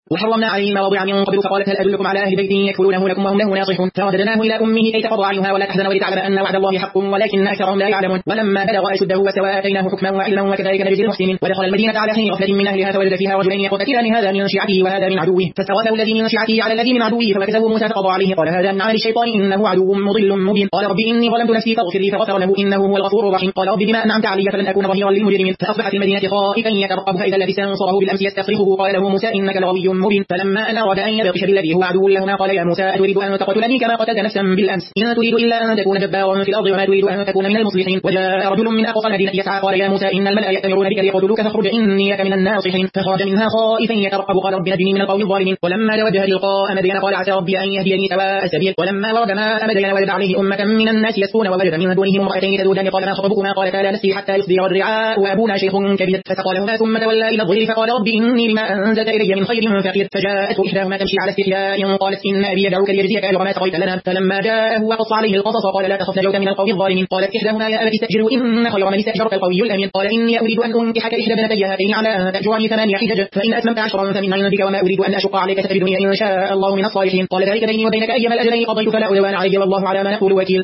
وحرمنا عليه المواضع من قبل فقالت هل أدلكم على أهل بيت يكفلونه لكم وهم له ناصحون فرددناه إلى أمه كي تقر عينها ولا تحزن ولتعلم أن وعد الله حق ولكن أكثرهم لا يعلمون. ولما بلغ أشده واستوى آتيناه حكما وعلما وكذلك نجزي المحسنين. ودخل المدينة على حين غفلة من أهلها فوجد فيها رجلين يقتتلان هذا من شيعته وهذا من عدوه فاستغاثه الذي من شيعته على الذي من عدوه فمكثه موسى فقضى عليه قال هذا من عمل الشيطان إنه عدو مضل مبين. قال رب إني ظلمت نفسي فاغفر لي فغفر له إنه هو الغفور الرحيم. قال رب بما أنعمت علي فلن أكون ظهيرا للمجرمين. فأصبح في المدينة خائفا يترقب فإذا الذي استنصره بالأمس يستصرخه قال له موسى إنك لغوي مبين. فلما أن أراد أن يبطش بالذي هو عدو لهما قال يا موسى أتريد أن تقتلني كما قتلت نفسا بالأمس إن تريد إلا أن تكون جبارا في الأرض وما تريد أن تكون من المصلحين. وجاء رجل من أقصى المدينة يسعى قال يا موسى إن الملأ يأتمرون بك ليقتلوك فاخرج إني لك من الناصحين. فخرج منها خائفا يترقب قال رب نجني من القوم الظالمين. ولما توجه تلقاء مدين قال عسى ربي أن يهديني سواء السبيل. ولما ورد ماء مدين وجد عليه أمة من الناس يسقون ووجد من دونهم امرأتين تذودان قال ما خطبكما قالتا لا نسقي حتى يصدر الرعاء وأبونا شيخ كبير. فسقى لهما ثم تولى إلى الظل فقال رب إني لما أنزلت إلي من خير فقير. فجاءته إحداهما تمشي على استحياء قالت إن أبي يدعوك ليجزيك أجر ما سقيت لنا. فلما جاءه وقص عليه القصص قال لا تخف نجوت من القوم الظالمين. قالت إحداهما يا أبت استأجره إن خير من استأجرت القوي الأمين. قال إني أريد أن أنكحك إحدى ابنتي هاتين على أن تأجرني 8 حجج فإن أتممت 10 فمن عندك وما أريد أن أشق عليك ستجدني إن شاء الله من الصالحين. قال ذلك بيني وبينك أيما الأجلين قضيت فلا عدوان علي والله على ما نقول وكيل.